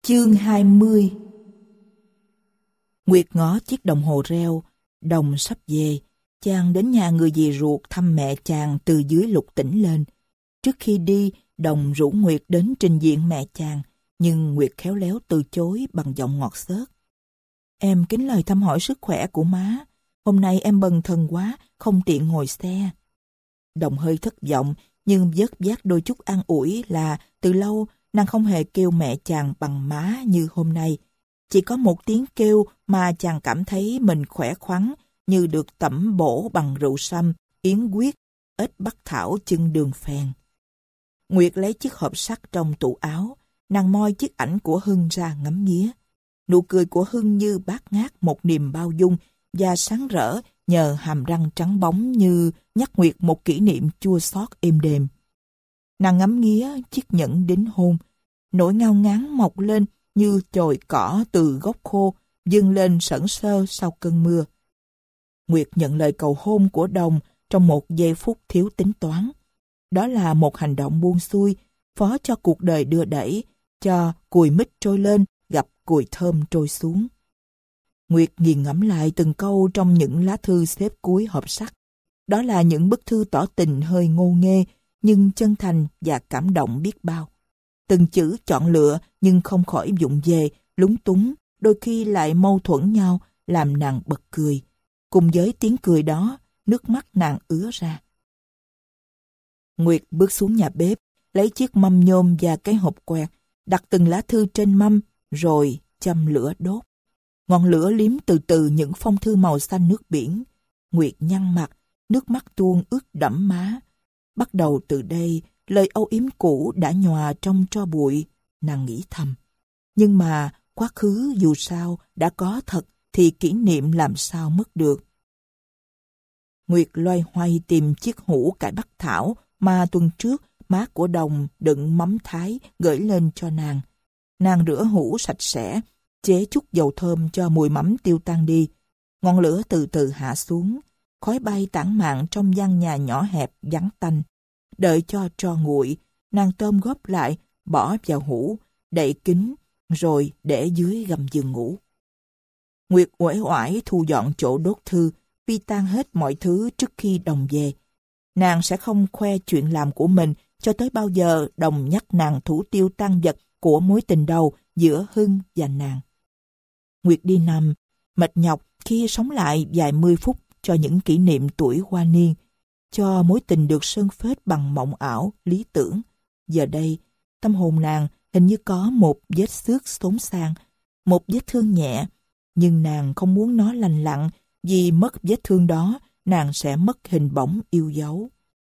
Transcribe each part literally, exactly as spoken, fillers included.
Chương hai mươi. Nguyệt ngó chiếc đồng hồ reo, Đồng sắp về. Chàng đến nhà người dì ruột thăm mẹ chàng từ dưới Lục Tỉnh lên. Trước khi đi, Đồng rủ Nguyệt đến trình diện mẹ chàng, nhưng Nguyệt khéo léo từ chối bằng giọng ngọt xớt. Em kính lời thăm hỏi sức khỏe của má. Hôm nay em bần thần quá, không tiện ngồi xe. Đồng hơi thất vọng, nhưng vớt vát đôi chút an ủi là từ lâu nàng không hề kêu mẹ chàng bằng má như hôm nay. Chỉ có một tiếng kêu mà chàng cảm thấy mình khỏe khoắn, như được tẩm bổ bằng rượu sâm, yến huyết, ếch bắc thảo chưng đường phèn. Nguyệt lấy chiếc hộp sắt trong tủ áo, nàng moi chiếc ảnh của Hưng ra ngắm nghía. Nụ cười của Hưng như bát ngát một niềm bao dung và sáng rỡ nhờ hàm răng trắng bóng như nhắc Nguyệt một kỷ niệm chua xót êm đềm. Nàng ngắm nghía chiếc nhẫn đính hôn, nỗi ngao ngán mọc lên như chồi cỏ từ gốc khô, dâng lên sẩn sơ sau cơn mưa. Nguyệt nhận lời cầu hôn của Đồng trong một giây phút thiếu tính toán. Đó là một hành động buông xuôi, phó cho cuộc đời đưa đẩy, cho cùi mít trôi lên, gặp cùi thơm trôi xuống. Nguyệt nghiền ngẫm lại từng câu trong những lá thư xếp cuối hộp sắt. Đó là những bức thư tỏ tình hơi ngô nghê, nhưng chân thành và cảm động biết bao. Từng chữ chọn lựa nhưng không khỏi vụng về, lúng túng, đôi khi lại mâu thuẫn nhau, làm nàng bật cười. Cùng với tiếng cười đó, nước mắt nàng ứa ra. Nguyệt bước xuống nhà bếp, lấy chiếc mâm nhôm và cái hộp quẹt, đặt từng lá thư trên mâm, rồi châm lửa đốt. Ngọn lửa liếm từ từ những phong thư màu xanh nước biển. Nguyệt nhăn mặt, nước mắt tuôn ướt đẫm má. Bắt đầu từ đây, lời âu yếm cũ đã nhòa trong tro bụi, nàng nghĩ thầm. Nhưng mà quá khứ dù sao đã có thật thì kỷ niệm làm sao mất được. Nguyệt loay hoay tìm chiếc hũ cải bắc thảo mà tuần trước má của Đồng đựng mắm thái gửi lên cho nàng. Nàng rửa hũ sạch sẽ, chế chút dầu thơm cho mùi mắm tiêu tan đi. Ngọn lửa từ từ hạ xuống, khói bay tản mạn trong gian nhà nhỏ hẹp vắng tanh. Đợi cho tro nguội, nàng tôm góp lại, bỏ vào hũ, đậy kín, rồi để dưới gầm giường ngủ. Nguyệt uể oải thu dọn chỗ đốt thư, phi tan hết mọi thứ trước khi Đồng về. Nàng sẽ không khoe chuyện làm của mình cho tới bao giờ Đồng nhắc nàng thủ tiêu tang vật của mối tình đầu giữa Hưng và nàng. Nguyệt đi nằm, mệt nhọc khi sống lại vài mươi phút cho những kỷ niệm tuổi hoa niên, cho mối tình được sơn phết bằng mộng ảo, lý tưởng. Giờ đây, tâm hồn nàng hình như có một vết xước xốn xang, một vết thương nhẹ, nhưng nàng không muốn nó lành lặn, vì mất vết thương đó, nàng sẽ mất hình bóng yêu dấu.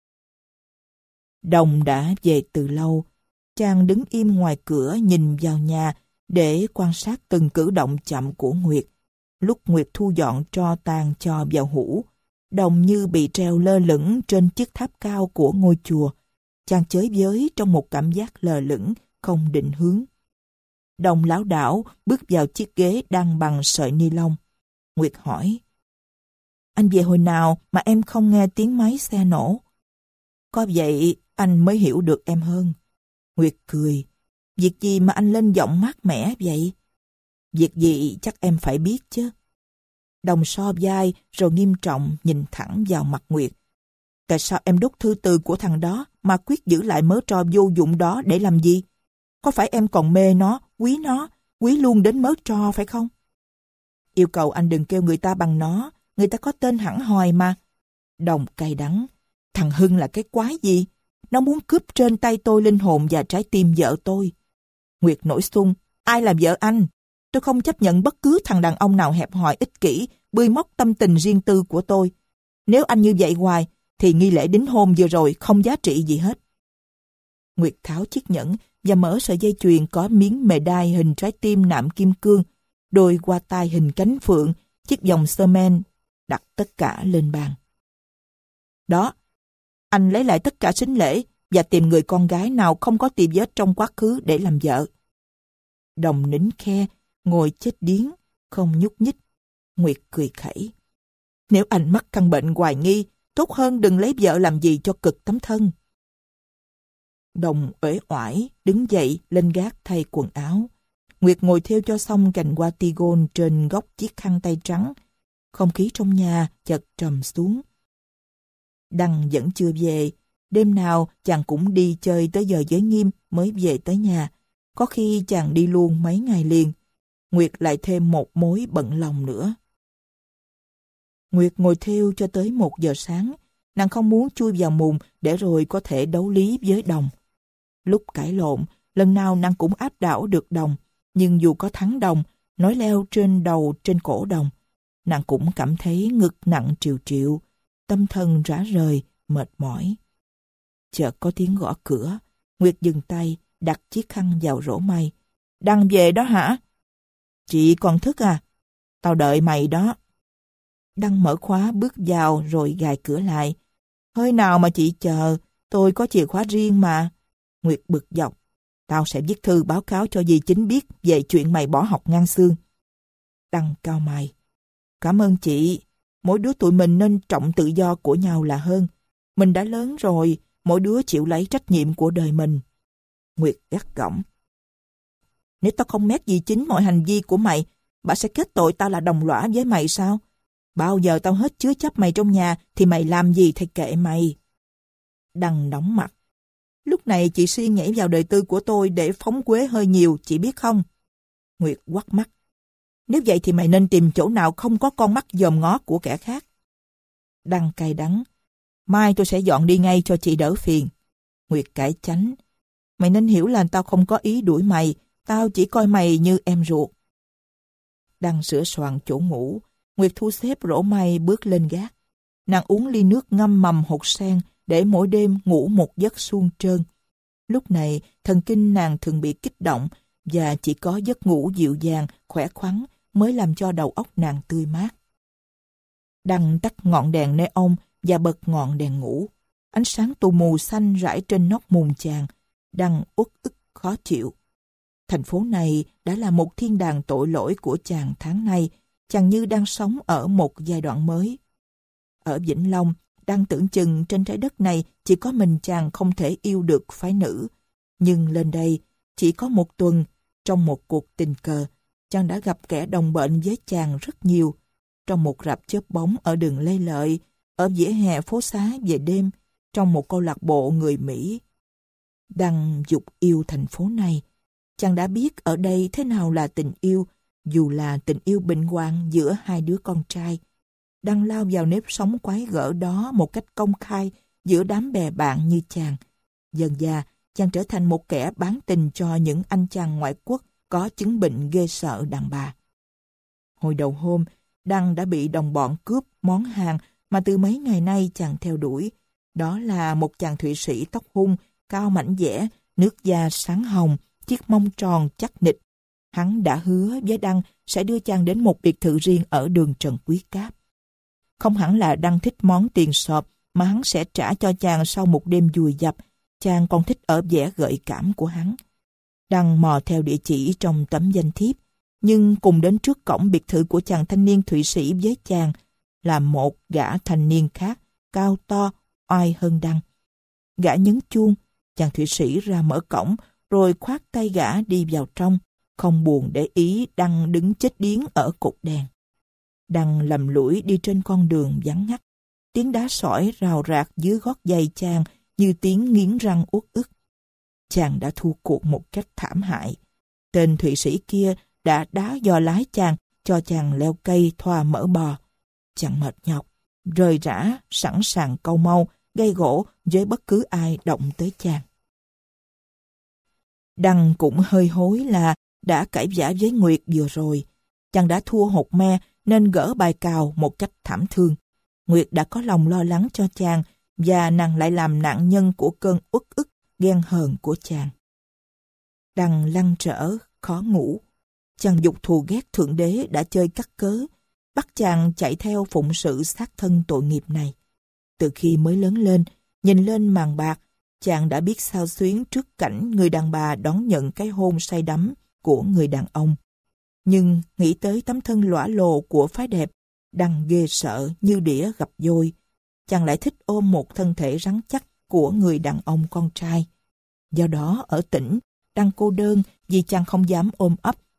Đồng đã về từ lâu. Chàng đứng im ngoài cửa nhìn vào nhà để quan sát từng cử động chậm của Nguyệt. Lúc Nguyệt thu dọn tro tàn cho vào hũ, Đồng như bị treo lơ lửng trên chiếc tháp cao của ngôi chùa. Chàng chới với trong một cảm giác lờ lửng, không định hướng. Đồng lảo đảo bước vào chiếc ghế đang bằng sợi ni lông. Nguyệt hỏi: Anh về hồi nào mà em không nghe tiếng máy xe nổ? Có vậy anh mới hiểu được em hơn. Nguyệt cười: Việc gì mà anh lên giọng mát mẻ vậy? Việc gì chắc em phải biết chứ. Đồng so vai rồi nghiêm trọng nhìn thẳng vào mặt Nguyệt. Tại sao em đốt thư từ của thằng đó mà quyết giữ lại mớ tro vô dụng đó để làm gì? Có phải em còn mê nó, quý nó, quý luôn đến mớ tro phải không? Yêu cầu anh đừng kêu người ta bằng nó, người ta có tên hẳn hòi mà. Đồng cay đắng: Thằng Hưng là cái quái gì? Nó muốn cướp trên tay tôi linh hồn và trái tim vợ tôi. Nguyệt nổi xung: Ai là vợ anh? Tôi không chấp nhận bất cứ thằng đàn ông nào hẹp hòi ích kỷ, bươi móc tâm tình riêng tư của tôi. Nếu anh như vậy hoài, thì nghi lễ đính hôn vừa rồi không giá trị gì hết. Nguyệt tháo chiếc nhẫn và mở sợi dây chuyền có miếng mề đai hình trái tim nạm kim cương, đôi qua tai hình cánh phượng, chiếc vòng sơ men, đặt tất cả lên bàn. Đó, anh lấy lại tất cả sính lễ và tìm người con gái nào không có tì vết trong quá khứ để làm vợ. Đồng nín khe, ngồi chết điếng, không nhúc nhích. Nguyệt cười khẩy: Nếu anh mắc căn bệnh hoài nghi, tốt hơn đừng lấy vợ làm gì cho cực tấm thân. Đồng uể oải đứng dậy lên gác thay quần áo. Nguyệt ngồi thêu cho xong cành hoa tigon trên góc chiếc khăn tay trắng. Không khí trong nhà chợt trầm xuống. Đăng vẫn chưa về. Đêm nào chàng cũng đi chơi tới giờ giới nghiêm mới về tới nhà. Có khi chàng đi luôn mấy ngày liền. Nguyệt lại thêm một mối bận lòng nữa. Nguyệt ngồi thêu cho tới một giờ sáng. Nàng không muốn chui vào mùng để rồi có thể đấu lý với Đồng. Lúc cãi lộn, lần nào nàng cũng áp đảo được Đồng. Nhưng dù có thắng Đồng, nói leo trên đầu trên cổ Đồng, nàng cũng cảm thấy ngực nặng trìu trịu, tâm thần rã rời, mệt mỏi. Chợt có tiếng gõ cửa. Nguyệt dừng tay, đặt chiếc khăn vào rổ may. Đăng về đó hả? Chị còn thức à? Tao đợi mày đó. Đăng mở khóa bước vào rồi gài cửa lại. Hơi nào mà chị chờ, tôi có chìa khóa riêng mà. Nguyệt bực dọc. Tao sẽ viết thư báo cáo cho dì chính biết về chuyện mày bỏ học ngang xương. Đăng cau mày. Cảm ơn chị. Mỗi đứa tụi mình nên trọng tự do của nhau là hơn. Mình đã lớn rồi, mỗi đứa chịu lấy trách nhiệm của đời mình. Nguyệt gắt gỏng. Nếu tao không mét dì chính mọi hành vi của mày, bà sẽ kết tội tao là đồng lõa với mày sao? Bao giờ tao hết chứa chấp mày trong nhà thì mày làm gì thì kệ mày. Đăng đóng mặt. Lúc này chị Si nhảy vào đời tư của tôi để phóng quế hơi nhiều, chị biết không? Nguyệt quắt mắt. Nếu vậy thì mày nên tìm chỗ nào không có con mắt dòm ngó của kẻ khác. Đăng cay đắng. Mai tôi sẽ dọn đi ngay cho chị đỡ phiền. Nguyệt cãi chánh. Mày nên hiểu là tao không có ý đuổi mày, tao chỉ coi mày như em ruột. Đăng sửa soạn chỗ ngủ. Nguyệt thu xếp rổ may bước lên gác. Nàng uống ly nước ngâm mầm hột sen để mỗi đêm ngủ một giấc suông trơn. Lúc này, thần kinh nàng thường bị kích động và chỉ có giấc ngủ dịu dàng, khỏe khoắn mới làm cho đầu óc nàng tươi mát. Đăng tắt ngọn đèn neon và bật ngọn đèn ngủ. Ánh sáng tù mù xanh rải trên nóc mùng chàng. Đăng uất ức khó chịu. Thành phố này đã là một thiên đàng tội lỗi của chàng tháng nay. Chàng như đang sống ở một giai đoạn mới. Ở Vĩnh Long, Đăng tưởng chừng trên trái đất này chỉ có mình chàng không thể yêu được phái nữ. Nhưng lên đây, chỉ có một tuần, trong một cuộc tình cờ, chàng đã gặp kẻ đồng bệnh với chàng rất nhiều. Trong một rạp chớp bóng ở đường Lê Lợi, ở vỉa hè phố xá về đêm, trong một câu lạc bộ người Mỹ. Đăng dục yêu thành phố này. Chàng đã biết ở đây thế nào là tình yêu, dù là tình yêu bệnh hoạn giữa hai đứa con trai. Đăng lao vào nếp sống quái gở đó một cách công khai giữa đám bè bạn như chàng. Dần dà, chàng trở thành một kẻ bán tình cho những anh chàng ngoại quốc có chứng bệnh ghê sợ đàn bà. Hồi đầu hôm, Đăng đã bị đồng bọn cướp món hàng mà từ mấy ngày nay chàng theo đuổi. Đó là một chàng Thụy Sĩ tóc hung, cao mảnh dẻ, nước da sáng hồng, chiếc mông tròn chắc nịch. Hắn đã hứa với Đăng sẽ đưa chàng đến một biệt thự riêng ở đường Trần Quý Cáp. Không hẳn là Đăng thích món tiền sọp mà hắn sẽ trả cho chàng sau một đêm dùi dập. Chàng còn thích ở vẻ gợi cảm của hắn. Đăng mò theo địa chỉ trong tấm danh thiếp, nhưng cùng đến trước cổng biệt thự của chàng thanh niên Thụy Sĩ với chàng là một gã thanh niên khác, cao to, oai hơn Đăng. Gã nhấn chuông, chàng Thụy Sĩ ra mở cổng, rồi khoác tay gã đi vào trong, không buồn để ý Đăng đứng chết điếng ở cột đèn. Đăng lầm lũi đi trên con đường vắng ngắt, tiếng đá sỏi rào rạc dưới gót giày chàng như tiếng nghiến răng uất ức. Chàng đã thua cuộc một cách thảm hại. Tên Thụy Sĩ kia đã đá giò lái chàng, cho chàng leo cây thoa mỡ bò. Chàng mệt nhọc, rời rã, sẵn sàng cau mau, gây gổ với bất cứ ai động tới chàng. Đăng cũng hơi hối là đã cãi vã với Nguyệt vừa rồi. Chàng đã thua hột me nên gỡ bài cào một cách thảm thương. Nguyệt đã có lòng lo lắng cho chàng và nàng lại làm nạn nhân của cơn uất ức, ghen hờn của chàng. Đăng lăn trở, khó ngủ. Chàng dục thù ghét Thượng Đế đã chơi cắt cớ, bắt chàng chạy theo phụng sự sát thân tội nghiệp này. Từ khi mới lớn lên, nhìn lên màn bạc, chàng đã biết xao xuyến trước cảnh người đàn bà đón nhận cái hôn say đắm của người đàn ông. Nhưng nghĩ tới tấm thân lõa lồ của phái đẹp, Đăng ghê sợ như đĩa gặp dôi. Chàng lại thích ôm một thân thể rắn chắc của người đàn ông con trai. Do đó ở tỉnh, Đăng cô đơn vì chàng không dám ôm ấp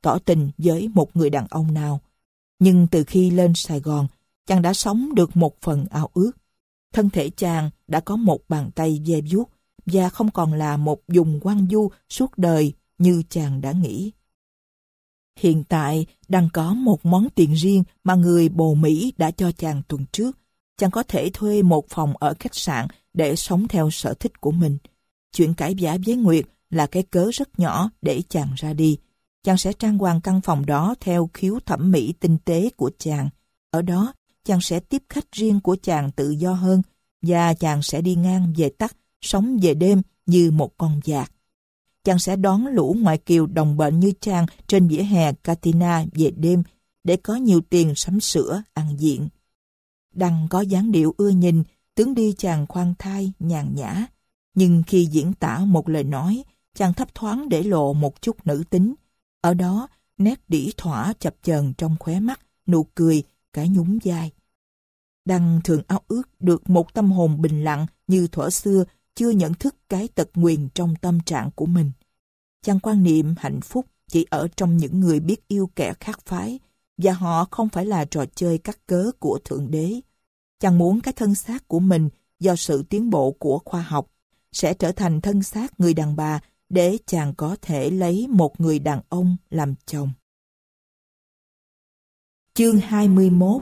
tỏ tình với một người đàn ông nào. Nhưng từ khi lên Sài Gòn, chàng đã sống được một phần ao ước. Thân thể chàng đã có một bàn tay ve vuốt và không còn là một vùng hoang vu suốt đời như chàng đã nghĩ. Hiện tại đang có một món tiền riêng mà người bồ Mỹ đã cho chàng tuần trước. Chàng có thể thuê một phòng ở khách sạn để sống theo sở thích của mình. Chuyện cãi vã với Nguyệt là cái cớ rất nhỏ để chàng ra đi. Chàng sẽ trang hoàng căn phòng đó theo khiếu thẩm mỹ tinh tế của chàng. Ở đó, chàng sẽ tiếp khách riêng của chàng tự do hơn, và chàng sẽ đi ngang về tắt, sống về đêm như một con dạt. Chàng sẽ đón lũ ngoại kiều đồng bệnh như chàng trên vỉa hè Katina về đêm, để có nhiều tiền sắm sửa, ăn diện. Đăng có dáng điệu ưa nhìn, tướng đi chàng khoan thai, nhàn nhã. Nhưng khi diễn tả một lời nói, chàng thấp thoáng để lộ một chút nữ tính. Ở đó, nét đĩ thỏa chập chờn trong khóe mắt, nụ cười, cái nhún vai. Đăng thường ao ước được một tâm hồn bình lặng như thuở xưa chưa nhận thức cái tật nguyền trong tâm trạng của mình. Chàng quan niệm hạnh phúc chỉ ở trong những người biết yêu kẻ khác phái, và họ không phải là trò chơi cắt cớ của Thượng Đế. Chàng muốn cái thân xác của mình do sự tiến bộ của khoa học sẽ trở thành thân xác người đàn bà để chàng có thể lấy một người đàn ông làm chồng. Chương hai mươi mốt.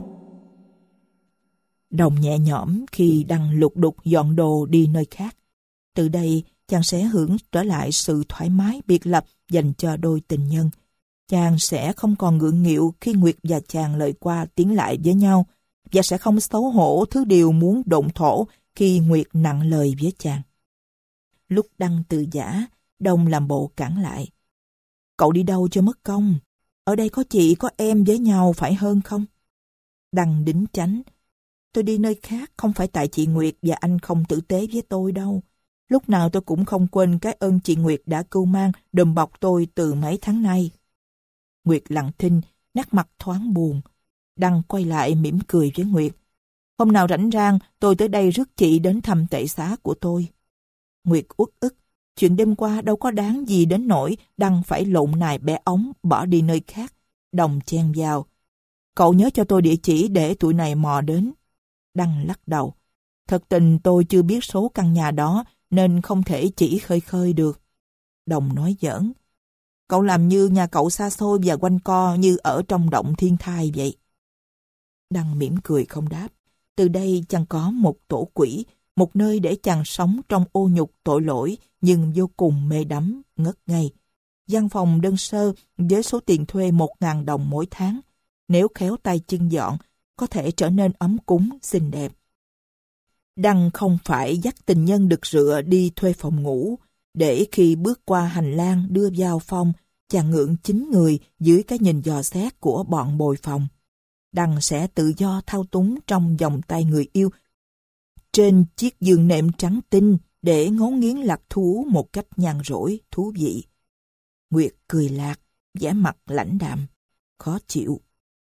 Đồng nhẹ nhõm khi Đăng lục đục dọn đồ đi nơi khác. Từ đây, chàng sẽ hưởng trở lại sự thoải mái biệt lập dành cho đôi tình nhân. Chàng sẽ không còn ngượng nghịu khi Nguyệt và chàng lời qua tiếng lại với nhau, và sẽ không xấu hổ thứ điều muốn độn thổ khi Nguyệt nặng lời với chàng. Lúc Đăng từ giã, Đồng làm bộ cản lại. Cậu đi đâu cho mất công? Ở đây có chị có em với nhau phải hơn không? Đăng đính chánh. Tôi đi nơi khác không phải tại chị Nguyệt và anh không tử tế với tôi đâu. Lúc nào tôi cũng không quên cái ơn chị Nguyệt đã cưu mang đùm bọc tôi từ mấy tháng nay. Nguyệt lặng thinh, nét mặt thoáng buồn. Đăng quay lại mỉm cười với Nguyệt. Hôm nào rảnh rang, tôi tới đây rước chị đến thăm tệ xá của tôi. Nguyệt uất ức. Chuyện đêm qua đâu có đáng gì đến nỗi Đăng phải lộn nài bẻ ống bỏ đi nơi khác. Đồng chen vào. Cậu nhớ cho tôi địa chỉ để tụi này mò đến. Đăng lắc đầu. Thật tình tôi chưa biết số căn nhà đó nên không thể chỉ khơi khơi được. Đồng nói giỡn. Cậu làm như nhà cậu xa xôi và quanh co như ở trong động thiên thai vậy. Đăng mỉm cười không đáp. Từ đây chàng có một tổ quỷ, một nơi để chàng sống trong ô nhục tội lỗi nhưng vô cùng mê đắm, ngất ngây. Gian phòng đơn sơ với số tiền thuê một ngàn đồng mỗi tháng. Nếu khéo tay chân dọn, có thể trở nên ấm cúng, xinh đẹp. Đăng không phải dắt tình nhân đực rựa đi thuê phòng ngủ, để khi bước qua hành lang đưa vào phòng, chàng ngượng chín người dưới cái nhìn dò xét của bọn bồi phòng. Đăng sẽ tự do thao túng trong vòng tay người yêu, trên chiếc giường nệm trắng tinh để ngấu nghiến lạc thú một cách nhàn rỗi, thú vị. Nguyệt cười lạc, vẻ mặt lãnh đạm, khó chịu.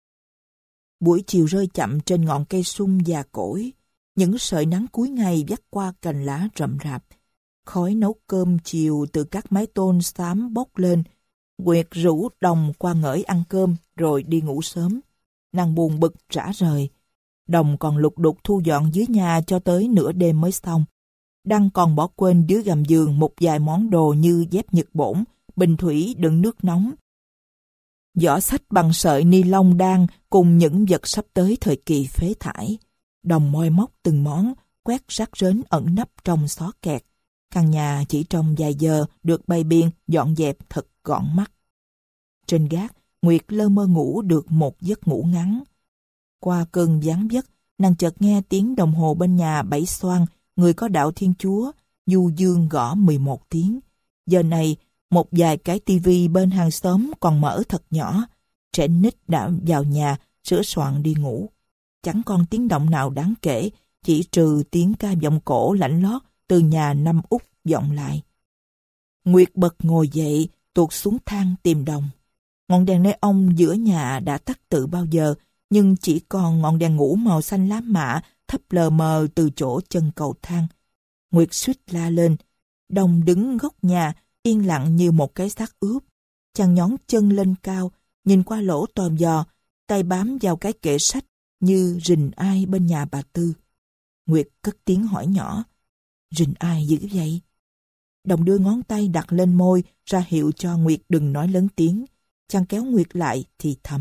Buổi chiều rơi chậm trên ngọn cây sung già cỗi, những sợi nắng cuối ngày vắt qua cành lá rậm rạp. Khói nấu cơm chiều từ các mái tôn xám bốc lên. Nguyệt rủ Đồng qua ngởi ăn cơm rồi đi ngủ sớm. Nàng buồn bực rã rời. Đồng còn lục đục thu dọn dưới nhà cho tới nửa đêm mới xong. Đăng còn bỏ quên dưới gầm giường một vài món đồ như dép Nhật bổn, bình thủy đựng nước nóng, giỏ xách bằng sợi ni lông đan cùng những vật sắp tới thời kỳ phế thải. Đồng moi móc từng món, quét rác rến ẩn nấp trong xó kẹt. Căn nhà chỉ trong vài giờ được bày biện, dọn dẹp thật gọn mắt. Trên gác, Nguyệt lơ mơ ngủ được một giấc ngủ ngắn. Qua cơn ván vất, nàng chợt nghe tiếng đồng hồ bên nhà bảy xoan, người có đạo Thiên Chúa, du dương gõ mười một tiếng. Giờ này, một vài cái tivi bên hàng xóm còn mở thật nhỏ. Trẻ nít đã vào nhà, sửa soạn đi ngủ. Chẳng còn tiếng động nào đáng kể, chỉ trừ tiếng ca vọng cổ lạnh lót từ nhà năm út vọng lại. Nguyệt bật ngồi dậy, tuột xuống thang tìm Đồng. Ngọn đèn neon giữa nhà đã tắt từ bao giờ, nhưng chỉ còn ngọn đèn ngủ màu xanh lá mạ thấp lờ mờ từ chỗ chân cầu thang. Nguyệt suýt la lên. Đồng đứng góc nhà, yên lặng như một cái xác ướp. chàng nhón chân lên cao, nhìn qua lỗ tòm giò, tay bám vào cái kệ sách như rình ai bên nhà bà Tư. Nguyệt cất tiếng hỏi nhỏ, rình ai dữ vậy? Đồng đưa ngón tay đặt lên môi ra hiệu cho Nguyệt đừng nói lớn tiếng. Chàng kéo Nguyệt lại thì thầm.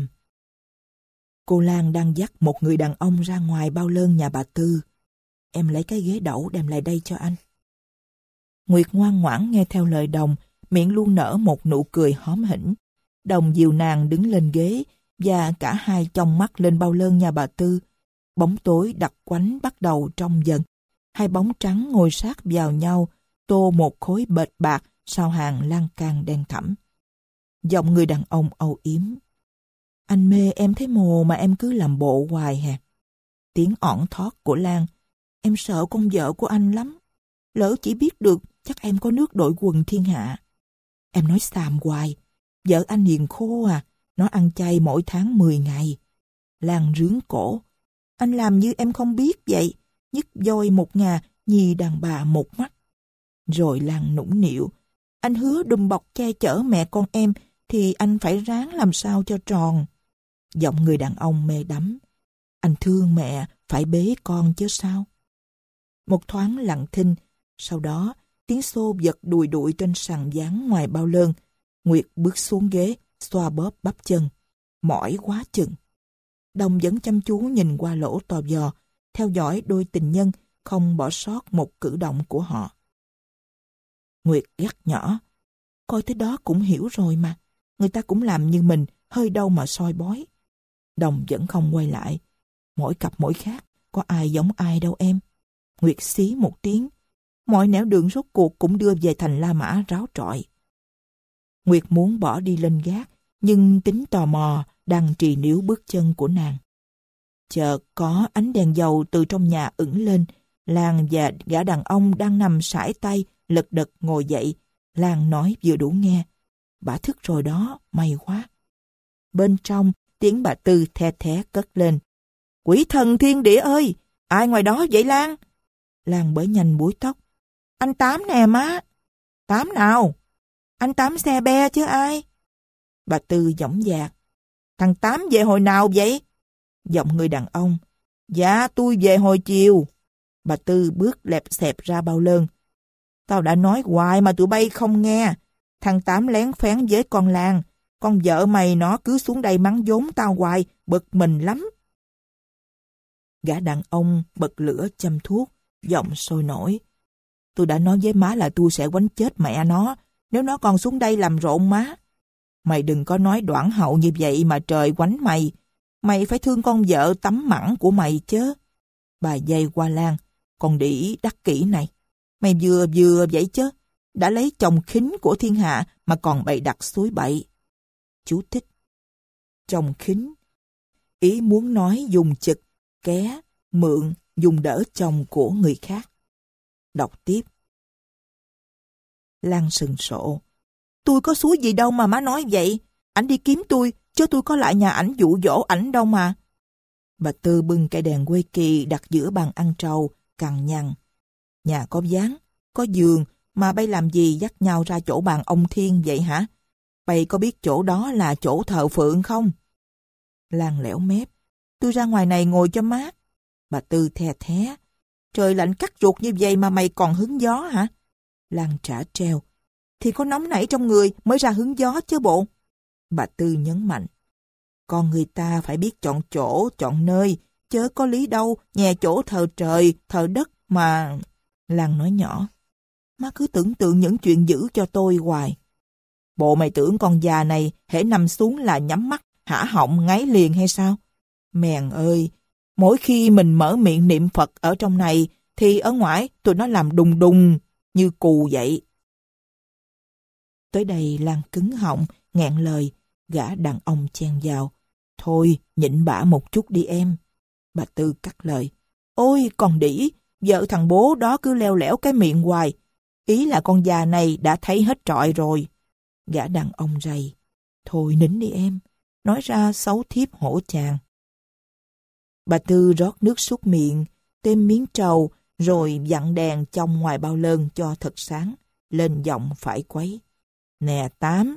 Cô Lan đang dắt một người đàn ông ra ngoài bao lơn nhà bà Tư. Em lấy cái ghế đẩu đem lại đây cho anh. Nguyệt ngoan ngoãn nghe theo lời Đồng, miệng luôn nở một nụ cười hóm hỉnh. Đồng dìu nàng đứng lên ghế và cả hai chông mắt lên bao lơn nhà bà Tư. Bóng tối đặc quánh bắt đầu trong dần. Hai bóng trắng ngồi sát vào nhau, tô một khối bệt bạc sau hàng lan can đen thẳm. Giọng người đàn ông âu yếm. Anh mê em thấy mồ mà em cứ làm bộ hoài hè. Tiếng ỏn thót của Lan. Em sợ con vợ của anh lắm. Lỡ chỉ biết được chắc em có nước đội quần thiên hạ. Em nói xàm hoài. Vợ anh hiền khô à. Nó ăn chay mỗi tháng mười ngày. Lan rướn cổ. Anh làm như em không biết vậy. Nhức voi một ngà, nhì đàn bà một mắt. Rồi Lan nũng nịu. Anh hứa đùm bọc che chở mẹ con em thì anh phải ráng làm sao cho tròn. Giọng người đàn ông mê đắm. Anh thương mẹ, phải bế con chứ sao. Một thoáng lặng thinh, sau đó tiếng xô giật đùi đụi trên sàn ván ngoài bao lơn. Nguyệt bước xuống ghế, xoa bóp bắp chân. Mỏi quá chừng. Đồng vẫn chăm chú nhìn qua lỗ tò vò, theo dõi đôi tình nhân, không bỏ sót một cử động của họ. Nguyệt gắt nhỏ. Coi tới đó cũng hiểu rồi mà. Người ta cũng làm như mình, hơi đâu mà soi bói. Đồng vẫn không quay lại. Mỗi cặp mỗi khác, có ai giống ai đâu em. Nguyệt xí một tiếng. Mọi nẻo đường rốt cuộc cũng đưa về thành La Mã ráo trọi. Nguyệt muốn bỏ đi lên gác, nhưng tính tò mò đang trì níu bước chân của nàng. Chợt có ánh đèn dầu từ trong nhà ửng lên. Lan và gã đàn ông đang nằm sải tay, lật đật ngồi dậy. Lan nói vừa đủ nghe. Bà thức rồi đó, may quá. Bên trong, tiếng bà Tư the thé cất lên. Quỷ thần thiên địa ơi, ai ngoài đó vậy Lan? Lan bới nhanh búi tóc. Anh Tám nè má. Tám nào? Anh Tám xe be chứ ai? Bà Tư dõng dạc. Thằng Tám về hồi nào vậy? Giọng người đàn ông. Dạ tôi về hồi chiều. Bà Tư bước lẹp xẹp ra bao lơn. Tao đã nói hoài mà tụi bay không nghe. Thằng Tám lén phén với con Lan. Con vợ mày nó cứ xuống đây mắng vốn tao hoài, bực mình lắm. Gã đàn ông bật lửa châm thuốc, giọng sôi nổi. Tôi đã nói với má là tôi sẽ quánh chết mẹ nó, nếu nó còn xuống đây làm rộn má. Mày đừng có nói đoản hậu như vậy mà trời quánh mày. Mày phải thương con vợ tắm mẳng của mày chứ. Bà dây qua Lan, con đĩ đắc kỷ này. Mày vừa vừa vậy chứ, đã lấy chồng khính của thiên hạ mà còn bày đặt suối bậy. Chú thích. Chồng khính. Ý muốn nói dùng chực, ké, mượn, dùng đỡ chồng của người khác. Đọc tiếp. Lan sừng sộ. Tôi có suối gì đâu mà má nói vậy. Ảnh đi kiếm tôi, chứ tôi có lại nhà ảnh dụ dỗ ảnh đâu mà. Bà Tư bưng cây đèn quê kỳ đặt giữa bàn ăn trầu, cằn nhằn. Nhà có ván, có giường, mà bay làm gì dắt nhau ra chỗ bàn ông Thiên vậy hả? Bay có biết chỗ đó là chỗ thờ phượng không? Lan lẻo mép. Tôi ra ngoài này ngồi cho mát. Bà Tư the thé. Trời lạnh cắt ruột như vậy mà mày còn hứng gió hả? Lan trả treo. Thì có nóng nảy trong người mới ra hứng gió chứ bộ. Bà Tư nhấn mạnh. Con người ta phải biết chọn chỗ, chọn nơi, chớ có lý đâu, nhà chỗ thờ trời, thờ đất mà... Lan nói nhỏ. Má cứ tưởng tượng những chuyện dữ cho tôi hoài. Bộ mày tưởng con già này hễ nằm xuống là nhắm mắt, hả họng ngáy liền hay sao? Mèn ơi, mỗi khi mình mở miệng niệm Phật ở trong này, thì ở ngoài tụi nó làm đùng đùng như cù vậy. Tới đây Lan cứng họng, nghẹn lời, gã đàn ông chen vào. Thôi, nhịn bả một chút đi em. Bà Tư cắt lời. Ôi, con đĩ, vợ thằng bố đó cứ leo lẻo cái miệng hoài. Ý là con già này đã thấy hết trọi rồi. Gã đàn ông rầy. Thôi nín đi em. Nói ra xấu thiếp hổ chàng. Bà Tư rót nước súc miệng, thêm miếng trầu, rồi vặn đèn trong ngoài bao lơn cho thật sáng. Lên giọng phải quấy. Nè Tám,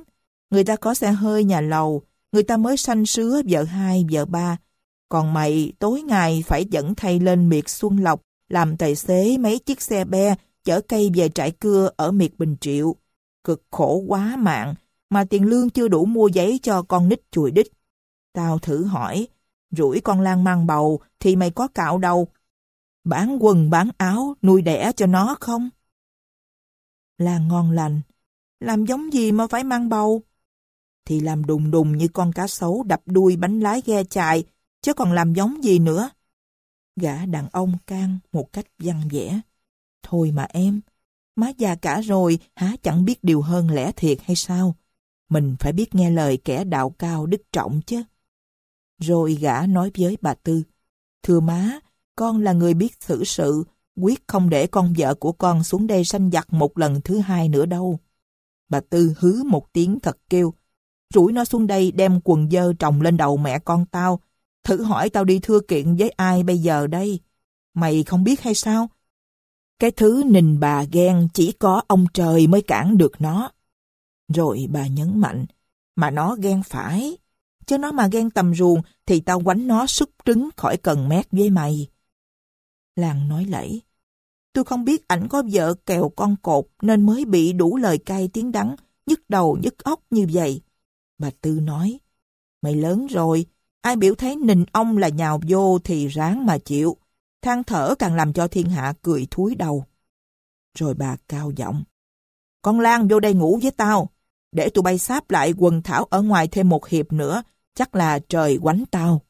Người ta có xe hơi nhà lầu, người ta mới sanh sứa vợ hai, vợ ba. Còn mày tối ngày phải dẫn thầy lên miệt Xuân Lộc, làm tài xế mấy chiếc xe be, chở cây về trại cưa ở miệt Bình Triệu. Cực khổ quá mạng, mà tiền lương chưa đủ mua giấy cho con nít chùi đít. Tao thử hỏi, rủi con Lan mang bầu thì mày có cạo đâu? Bán quần bán áo, nuôi đẻ cho nó không? Lan ngon lành, làm giống gì mà phải mang bầu? Thì làm đùng đùng như con cá sấu đập đuôi bánh lái ghe chài, chứ còn làm giống gì nữa? Gã đàn ông can một cách văn vẻ. Thôi mà em, má già cả rồi, há chẳng biết điều hơn lẽ thiệt hay sao? Mình phải biết nghe lời kẻ đạo cao đức trọng chứ. Rồi gã nói với bà Tư, thưa má, con là người biết xử sự, quyết không để con vợ của con xuống đây sanh giặc một lần thứ hai nữa đâu. Bà Tư hứ một tiếng thật kêu, rủi nó xuống đây đem quần dơ trồng lên đầu mẹ con tao. Thử hỏi tao đi thưa kiện với ai bây giờ đây? Mày không biết hay sao? Cái thứ nình bà ghen chỉ có ông trời mới cản được nó. Rồi bà nhấn mạnh, mà nó ghen phải, chứ nó mà ghen tầm ruồng thì tao quánh nó xúc trứng khỏi cần mét với mày. Lan nói lẫy, tôi không biết ảnh có vợ kèo con cột nên mới bị đủ lời cay tiếng đắng, nhức đầu nhức óc như vậy. Bà Tư nói, mày lớn rồi, ai biểu thấy nình ông là nhào vô thì ráng mà chịu, than thở càng làm cho thiên hạ cười thúi đầu. Rồi bà cao giọng, con Lan vô đây ngủ với tao, để tụi bay sáp lại quần thảo ở ngoài thêm một hiệp nữa, chắc là trời quánh tao.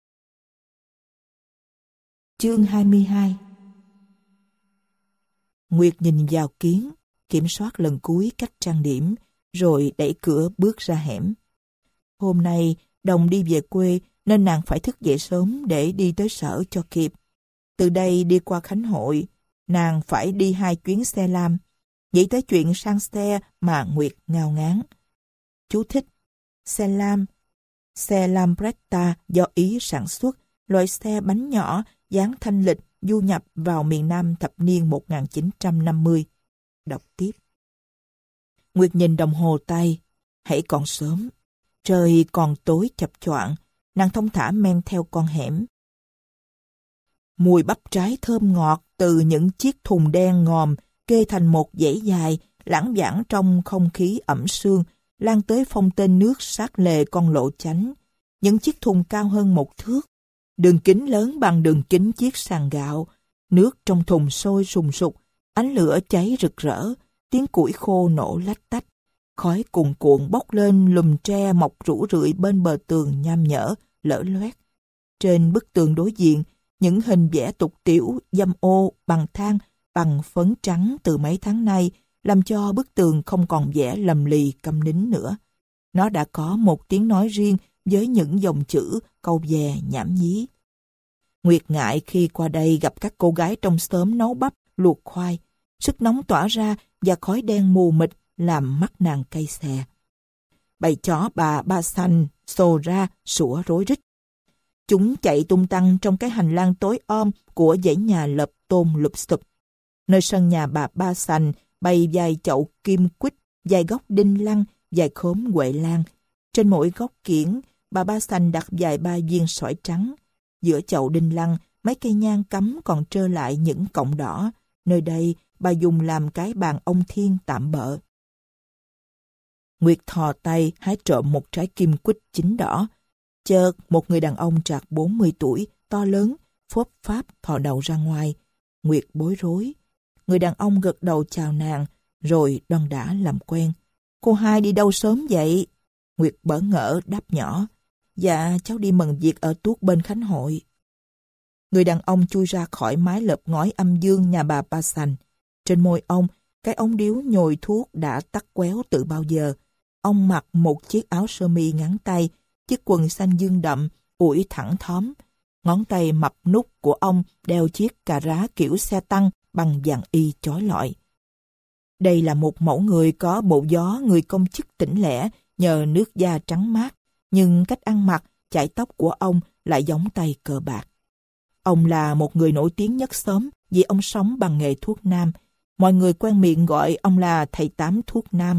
Chương hai mươi hai. Nguyệt nhìn vào Kiến, kiểm soát lần cuối cách trang điểm, rồi đẩy cửa bước ra hẻm. Hôm nay, Đồng đi về quê nên nàng phải thức dậy sớm để đi tới sở cho kịp. Từ đây đi qua Khánh Hội, nàng phải đi hai chuyến xe lam. Nghĩ tới chuyện sang xe mà Nguyệt ngao ngán. Chú thích: xe lam, xe Lambretta do Ý sản xuất, loại xe bánh nhỏ, dáng thanh lịch, du nhập vào miền Nam thập niên một nghìn chín trăm năm mươi. Đọc tiếp. Nguyệt nhìn đồng hồ tay, hãy còn sớm. Trời còn tối chập choạng, nàng thong thả men theo con hẻm. Mùi bắp trái thơm ngọt từ những chiếc thùng đen ngòm kê thành một dãy dài, lãng vãng trong không khí ẩm sương, lan tới phong tên nước sát lề con lộ chánh. Những chiếc thùng cao hơn một thước, đường kính lớn bằng đường kính chiếc sàn gạo. Nước trong thùng sôi sùng sục, ánh lửa cháy rực rỡ, tiếng củi khô nổ lách tách. Khói cuồn cuộn bốc lên lùm tre mọc rũ rượi bên bờ tường nham nhở, lở loét. Trên bức tường đối diện, những hình vẽ tục tiểu, dâm ô, bằng than, bằng phấn trắng từ mấy tháng nay, làm cho bức tường không còn vẻ lầm lì câm nín nữa. Nó đã có một tiếng nói riêng với những dòng chữ, câu vè, nhảm nhí. Nguyệt ngại khi qua đây gặp các cô gái trong xóm nấu bắp, luộc khoai. Sức nóng tỏa ra và khói đen mù mịt làm mắt nàng cay xè. Bầy chó bà Ba Xanh xô ra sủa rối rít. Chúng chạy tung tăng trong cái hành lang tối om của dãy nhà lợp tôn lụp xụp. Nơi sân nhà bà Ba Xanh bày vài chậu kim quýt, vài gốc đinh lăng, vài khóm huệ lan. Trên mỗi góc kiển, bà Ba Xanh đặt vài ba viên sỏi trắng. Giữa chậu đinh lăng, mấy cây nhang cắm còn trơ lại những cọng đỏ. Nơi đây, bà dùng làm cái bàn ông thiên tạm bợ. Nguyệt thò tay hái trộm một trái kim quýt chín đỏ. Chợt một người đàn ông trạc bốn mươi tuổi, to lớn, phốp pháp thò đầu ra ngoài. Nguyệt bối rối. Người đàn ông gật đầu chào nàng, rồi đon đả làm quen. Cô hai đi đâu sớm vậy? Nguyệt bỡ ngỡ đáp nhỏ. Dạ, cháu đi mừng việc ở tuốt bên Khánh Hội. Người đàn ông chui ra khỏi mái lợp ngói âm dương nhà bà Ba Xanh. Trên môi ông, cái ống điếu nhồi thuốc đã tắt quéo từ bao giờ. Ông mặc một chiếc áo sơ mi ngắn tay, chiếc quần xanh dương đậm, ủi thẳng thóm. Ngón tay mập nút của ông đeo chiếc cà rá kiểu xe tăng bằng vàng y chói lọi. Đây là một mẫu người có bộ gió người công chức tỉnh lẻ nhờ nước da trắng mát, nhưng cách ăn mặc, chải tóc của ông lại giống tay cờ bạc. Ông là một người nổi tiếng nhất xóm vì ông sống bằng nghề thuốc nam. Mọi người quen miệng gọi ông là thầy tám thuốc nam.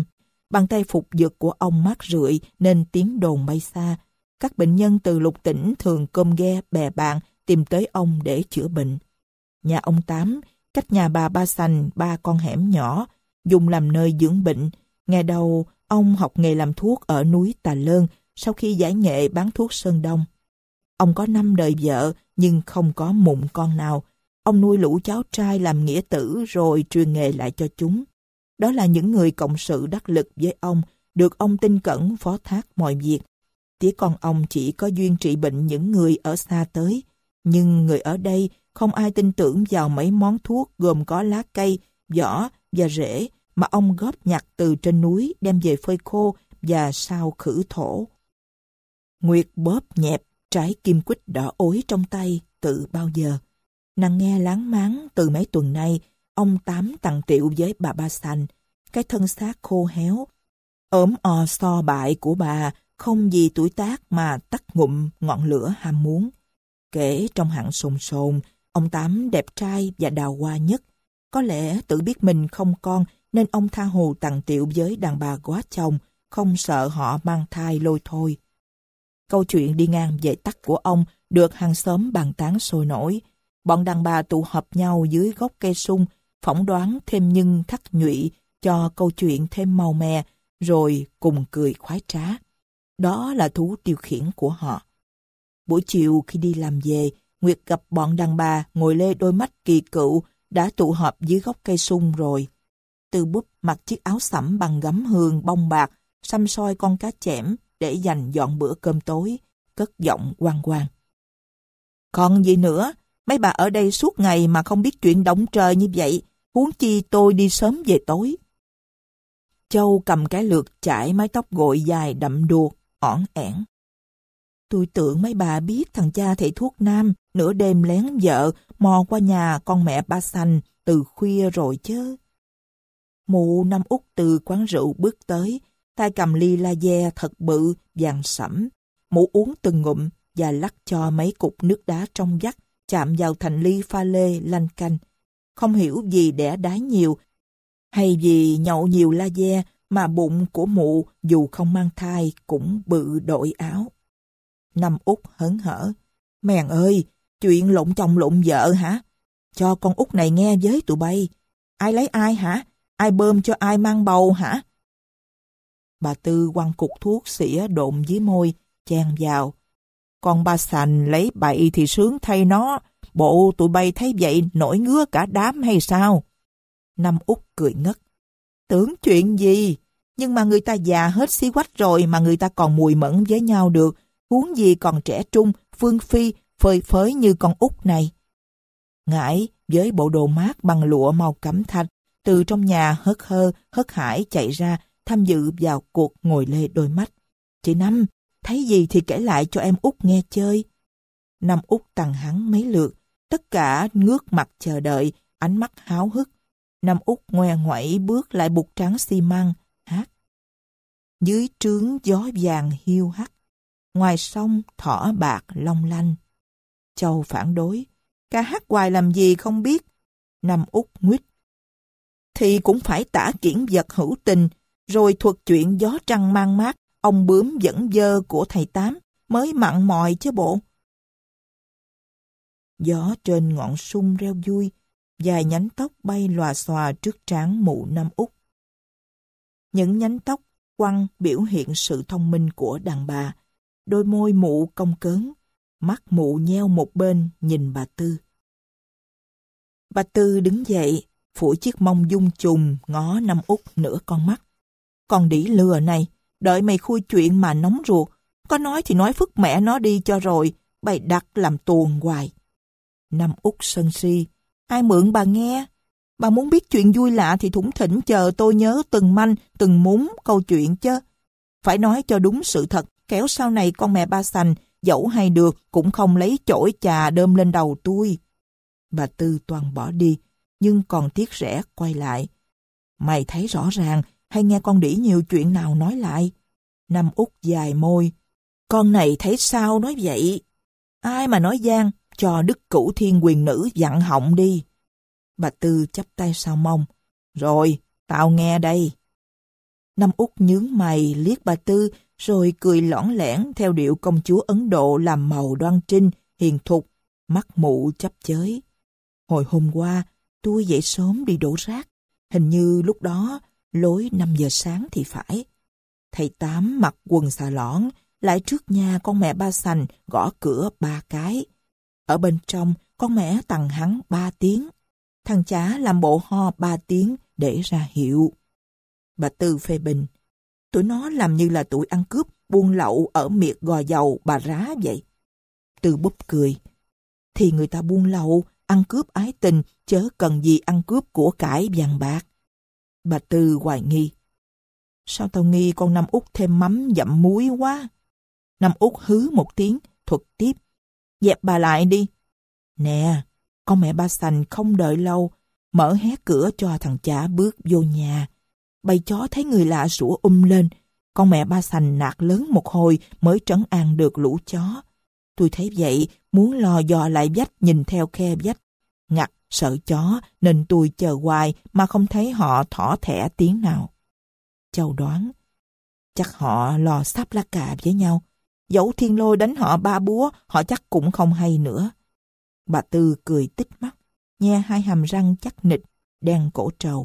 Bàn tay phục dược của ông mát rượi nên tiếng đồn bay xa. Các bệnh nhân từ lục tỉnh thường cơm ghe bè bạn tìm tới ông để chữa bệnh. Nhà ông Tám, cách nhà bà Ba Sành ba con hẻm nhỏ, dùng làm nơi dưỡng bệnh. Ngày đầu, ông học nghề làm thuốc ở núi Tà Lơn sau khi giải nghệ bán thuốc Sơn Đông. Ông có năm đời vợ nhưng không có mụn con nào. Ông nuôi lũ cháu trai làm nghĩa tử rồi truyền nghề lại cho chúng. Đó là những người cộng sự đắc lực với ông, được ông tin cẩn phó thác mọi việc. Tía con ông chỉ có duyên trị bệnh những người ở xa tới, nhưng người ở đây không ai tin tưởng vào mấy món thuốc gồm có lá cây, vỏ và rễ mà ông góp nhặt từ trên núi đem về phơi khô và sao khử thổ. Nguyệt bóp nhẹp trái kim quýt đỏ ối trong tay từ bao giờ. Nàng nghe láng máng từ mấy tuần nay, ông Tám tằng tiệu với bà Ba Sành, cái thân xác khô héo, ốm o so bại của bà không vì tuổi tác mà tắt ngụm ngọn lửa ham muốn. Kể trong hạng sồn sồn, ông Tám đẹp trai và đào hoa nhất. Có lẽ tự biết mình không con nên ông tha hồ tằng tiệu với đàn bà góa chồng, không sợ họ mang thai lôi thôi. Câu chuyện đi ngang về tắt của ông được hàng xóm bàn tán sôi nổi. Bọn đàn bà tụ họp nhau dưới gốc cây sung, phỏng đoán thêm nhân thắt nhụy cho câu chuyện thêm màu mè, rồi cùng cười khoái trá. Đó là thú tiêu khiển của họ. Buổi chiều khi đi làm về, Nguyệt gặp bọn đàn bà ngồi lê đôi mắt kỳ cựu đã tụ họp dưới gốc cây sung rồi. Tư Búp mặc chiếc áo sẫm bằng gấm hương bông bạc, xăm soi con cá chẽm để dành dọn bữa cơm tối, cất giọng oang oang. Còn gì nữa, mấy bà ở đây suốt ngày mà không biết chuyện động trời như vậy, huống chi tôi đi sớm về tối. Châu cầm cái lược chải mái tóc gội dài đậm đuột, ỏn ẻn. Tôi tưởng mấy bà biết thằng cha thầy thuốc nam nửa đêm lén vợ mò qua nhà con mẹ Ba Sành từ khuya rồi chứ. Mụ Năm Út từ quán rượu bước tới, tay cầm ly lager thật bự, vàng sẫm. Mụ uống từng ngụm và lắc cho mấy cục nước đá trong vắt chạm vào thành ly pha lê lanh canh. Không hiểu vì đẻ đái nhiều hay vì nhậu nhiều lager mà bụng của mụ dù không mang thai cũng bự đội áo. Năm Út hớn hở. Mèn ơi, chuyện lộn chồng lộn vợ hả? Cho con Út này nghe với tụi bay. Ai lấy ai hả? Ai bơm cho ai mang bầu hả? Bà Tư quăng cục thuốc xỉa độn dưới môi, chen vào. Con Ba Sành lấy bậy thì sướng thay nó. Bộ tụi bay thấy vậy nổi ngứa cả đám hay sao? Năm Út cười ngất. Tưởng chuyện gì? Nhưng mà người ta già hết xí quách rồi mà người ta còn mùi mẫn với nhau được. Huống gì còn trẻ trung, phương phi, phơi phới như con Út này. Ngải với bộ đồ mát bằng lụa màu cẩm thạch, từ trong nhà hớt hơ, hớt hải chạy ra tham dự vào cuộc ngồi lê đôi mắt. Chị Năm, thấy gì thì kể lại cho em Út nghe chơi. Năm Út tằng hắn mấy lượt, tất cả ngước mặt chờ đợi, ánh mắt háo hức. Năm Út ngoe ngoẩy bước lại bục trắng xi măng, hát. Dưới trướng gió vàng hiu hắt, ngoài sông thỏ bạc long lanh. Châu phản đối, ca hát hoài làm gì không biết. Năm Út nguyết. Thì cũng phải tả kiển vật hữu tình, rồi thuật chuyện gió trăng mang mát, ông bướm dẫn dơ của thầy Tám, mới mặn mòi chứ bộ. Gió trên ngọn sung reo vui, vài nhánh tóc bay lòa xòa trước trán mụ Năm Út. Những nhánh tóc quăng biểu hiện sự thông minh của đàn bà. Đôi môi mụ cong cớn, mắt mụ nheo một bên nhìn bà Tư. Bà Tư đứng dậy, phủi chiếc mông dung trùng ngó Năm Út nửa con mắt. Con đĩ lừa này, đợi mày khui chuyện mà nóng ruột, có nói thì nói phức mẹ nó đi cho rồi, bày đặt làm tuồng hoài. Năm Út sân si, ai mượn bà nghe? Bà muốn biết chuyện vui lạ thì thủng thỉnh chờ tôi nhớ từng manh, từng múng câu chuyện chứ. Phải nói cho đúng sự thật, kéo sau này con mẹ Ba Sành, dẫu hay được cũng không lấy chổi trà đơm lên đầu tôi. Bà Tư toàn bỏ đi, nhưng còn tiếc rẻ quay lại. Mày thấy rõ ràng, hay nghe con đĩ nhiều chuyện nào nói lại? Năm Út dài môi. Con này thấy sao nói vậy? Ai mà nói gian, cho đức cửu thiên quyền nữ dặn họng đi. Bà Tư chắp tay sau mông. Rồi, tao nghe đây. Năm Út nhướng mày liếc bà Tư, rồi cười lõng lẻn theo điệu công chúa Ấn Độ làm màu đoan trinh, hiền thục, mắt mụ chấp chới. Hồi hôm qua, tôi dậy sớm đi đổ rác. Hình như lúc đó, lối năm giờ sáng thì phải. Thầy Tám mặc quần xà lõn, lại trước nhà con mẹ Ba Sành gõ cửa ba cái. Ở bên trong, con mẹ tằng hắn ba tiếng. Thằng chả làm bộ ho ba tiếng để ra hiệu. Bà Tư phê bình. Tụi nó làm như là tụi ăn cướp, buôn lậu ở miệt Gò Dầu, Bà Rá vậy. Tư búp cười. Thì người ta buôn lậu, ăn cướp ái tình, chớ cần gì ăn cướp của cải vàng bạc. Bà Tư hoài nghi. Sao tao nghi con Năm Út thêm mắm dặm muối quá? Năm Út hứ một tiếng, thuật tiếp. Dẹp bà lại đi. Nè, con mẹ Ba Sành không đợi lâu, mở hé cửa cho thằng chả bước vô nhà. Bầy chó thấy người lạ sủa um lên. Con mẹ Ba Sành nạt lớn một hồi mới trấn an được lũ chó. Tôi thấy vậy, muốn lò dò lại vách nhìn theo khe vách. Ngặt, sợ chó, nên tôi chờ hoài mà không thấy họ thỏ thẻ tiếng nào. Châu đoán, chắc họ lò sắp lá cà với nhau. Dẫu Thiên Lôi đánh họ ba búa, họ chắc cũng không hay nữa. Bà Tư cười tít mắt, nhe hai hàm răng chắc nịch, đen cổ trầu.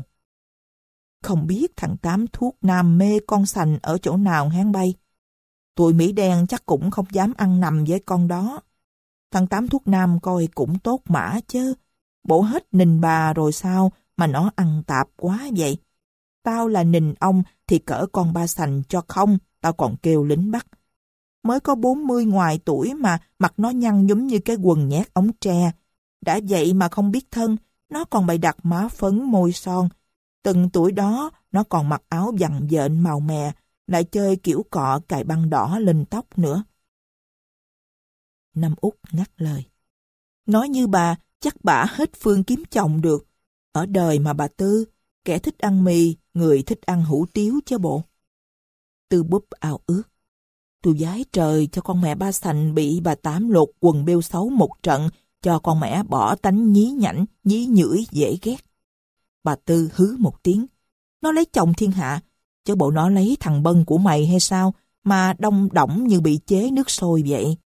Không biết thằng Tám thuốc nam mê con Sành ở chỗ nào hán bay. Tụi Mỹ đen chắc cũng không dám ăn nằm với con đó. Thằng Tám thuốc nam coi cũng tốt mã chứ. Bổ hết nình bà rồi sao mà nó ăn tạp quá vậy. Tao là nình ông thì cỡ con Ba Sành cho không, tao còn kêu lính bắt. Mới có bốn mươi ngoài tuổi mà mặt nó nhăn nhúm như cái quần nhét ống tre. Đã vậy mà không biết thân, nó còn bày đặt má phấn môi son. Từng tuổi đó, nó còn mặc áo vằn vện màu mè, lại chơi kiểu cọ cài băng đỏ lên tóc nữa. Năm Út ngắt lời. Nói như bà, chắc bả hết phương kiếm chồng được. Ở đời mà bà Tư, kẻ thích ăn mì, người thích ăn hủ tiếu chứ bộ. Tư búp ao ước. Tôi vái trời cho con mẹ Ba Sành bị bà Tám lột quần bêu xấu một trận, cho con mẹ bỏ tánh nhí nhảnh, nhí nhưỡi dễ ghét. Bà Tư hứ một tiếng. Nó lấy chồng thiên hạ, chứ bộ nó lấy thằng Bân của mày hay sao, mà đông đỏng như bị chế nước sôi vậy.